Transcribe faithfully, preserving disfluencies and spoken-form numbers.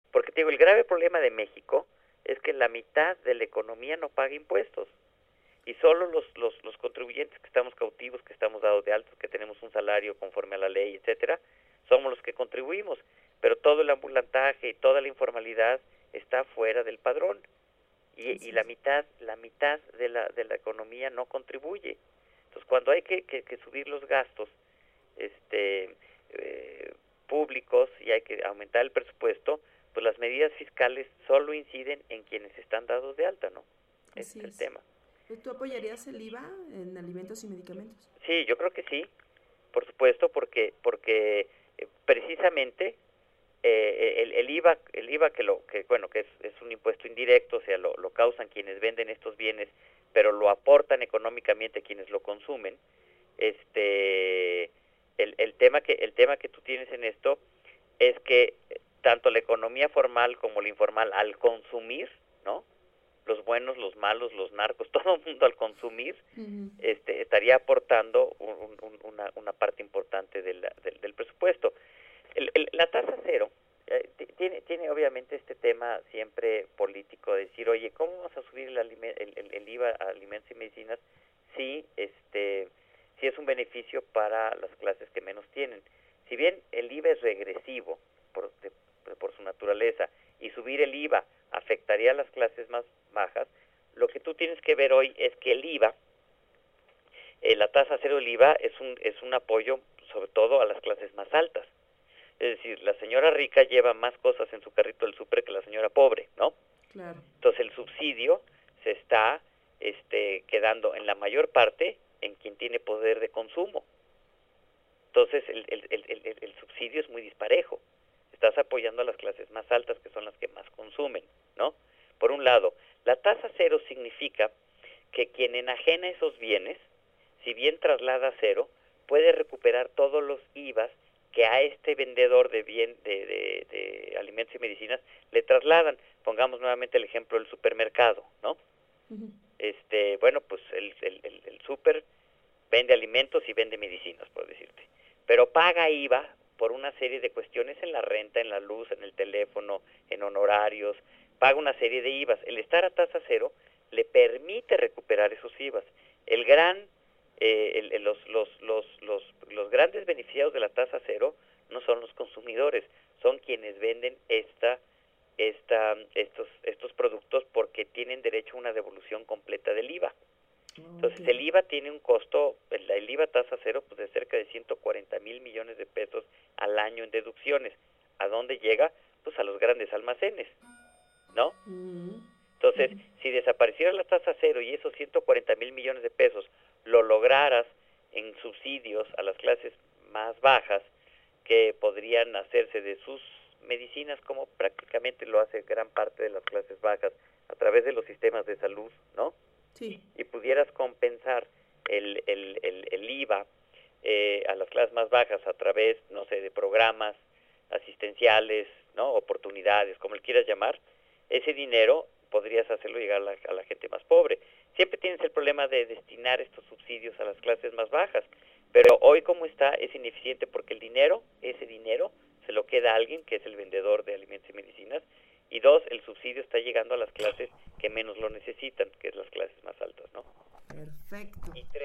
Porque te digo, el grave problema de México es que la mitad de la economía no paga impuestos. Y solo los, los, los contribuyentes que estamos cautivos, que estamos dados de altos, que tenemos un salario conforme a la ley, etcétera, somos los que contribuimos. Pero todo el ambulantaje y toda la informalidad está fuera del padrón. Y, y la mitad, la mitad de la, de la economía no contribuye. Entonces, cuando hay que, que, que subir los gastos este, eh, públicos y hay que aumentar el presupuesto, pues las medidas fiscales solo inciden en quienes están dados de alta, ¿no? Ese es el tema. ¿Tú apoyarías el I V A en alimentos y medicamentos? Sí, yo creo que sí, por supuesto, porque porque eh, precisamente eh, el, el IVA, el IVA que lo que bueno que es, es un impuesto indirecto, o sea, lo, lo causan quienes venden estos bienes, pero lo aportan económicamente quienes lo consumen. Este, el, el tema que el tema que tú tienes en esto es que tanto la economía formal como la informal, al consumir, ¿no? Los buenos, los malos, los narcos, todo el mundo al consumir, uh-huh. este, estaría aportando un, un, una, una parte importante de la, del, del presupuesto. El, el, la tasa cero eh, tiene, tiene obviamente este tema siempre político, de decir, oye, ¿cómo vamos a subir el, el, el, el IVA a alimentos y medicinas si, este, si es un beneficio para las clases que menos tienen? Si bien el IVA es regresivo por, de, por su naturaleza, y subir el IVA afectaría a las clases más bajas, lo que tú tienes que ver hoy es que el IVA, eh, la tasa cero del IVA es un, es un apoyo sobre todo a las clases más altas. Es decir, la señora rica lleva más cosas en su carrito del súper que la señora pobre, ¿no? Claro. Entonces el subsidio se está este, quedando en la mayor parte en quien tiene poder de consumo. Entonces el, el, el, el, el subsidio es muy disparejo. Estás apoyando a las clases más altas, que son las que más consumen, ¿no? Por un lado, la tasa cero significa que quien enajena esos bienes, si bien traslada a cero, puede recuperar todos los I V As que a este vendedor de bien de, de, de alimentos y medicinas le trasladan. Pongamos nuevamente el ejemplo del supermercado, ¿no? Uh-huh. Este, bueno, pues el, el, el, el súper vende alimentos y vende medicinas, por decirte, pero paga I V A por una serie de cuestiones en la renta, en la luz, en el teléfono, en honorarios, paga una serie de I V As. El estar a tasa cero le permite recuperar esos I V As. El gran, eh, el, el, los, los, los, los, los grandes beneficiados de la tasa cero no son los consumidores, son quienes venden esta, esta, estos, estos productos porque tienen derecho a una devolución completa del I V A. Entonces el I V A tiene un costo, el, el I V A tasa cero, pues de cerca de ciento cuarenta mil millones de pesos al año en deducciones. ¿A dónde llega? Pues a los grandes almacenes, ¿no? Uh-huh. Entonces, uh-huh. si desapareciera la tasa cero y esos ciento cuarenta mil millones de pesos lo lograras en subsidios a las clases más bajas, que podrían hacerse de sus medicinas, como prácticamente lo hace gran parte de las clases bajas, a través de los sistemas de salud, ¿no? Sí. Y pudieras compensar el, el, el, el I V A eh, a las clases más bajas a través, no sé, de programas asistenciales, ¿no? Oportunidades, como le quieras llamar, ese dinero podrías hacerlo llegar a la, a la gente más pobre. Siempre tienes el problema de destinar estos subsidios a las clases más bajas, pero hoy como está es ineficiente porque el dinero, ese dinero, se lo queda a alguien que es el vendedor de alimentos y medicinas, y dos, el subsidio está llegando a las clases que menos lo necesitan, que es las clases más altas, ¿no? Perfecto. Y tres,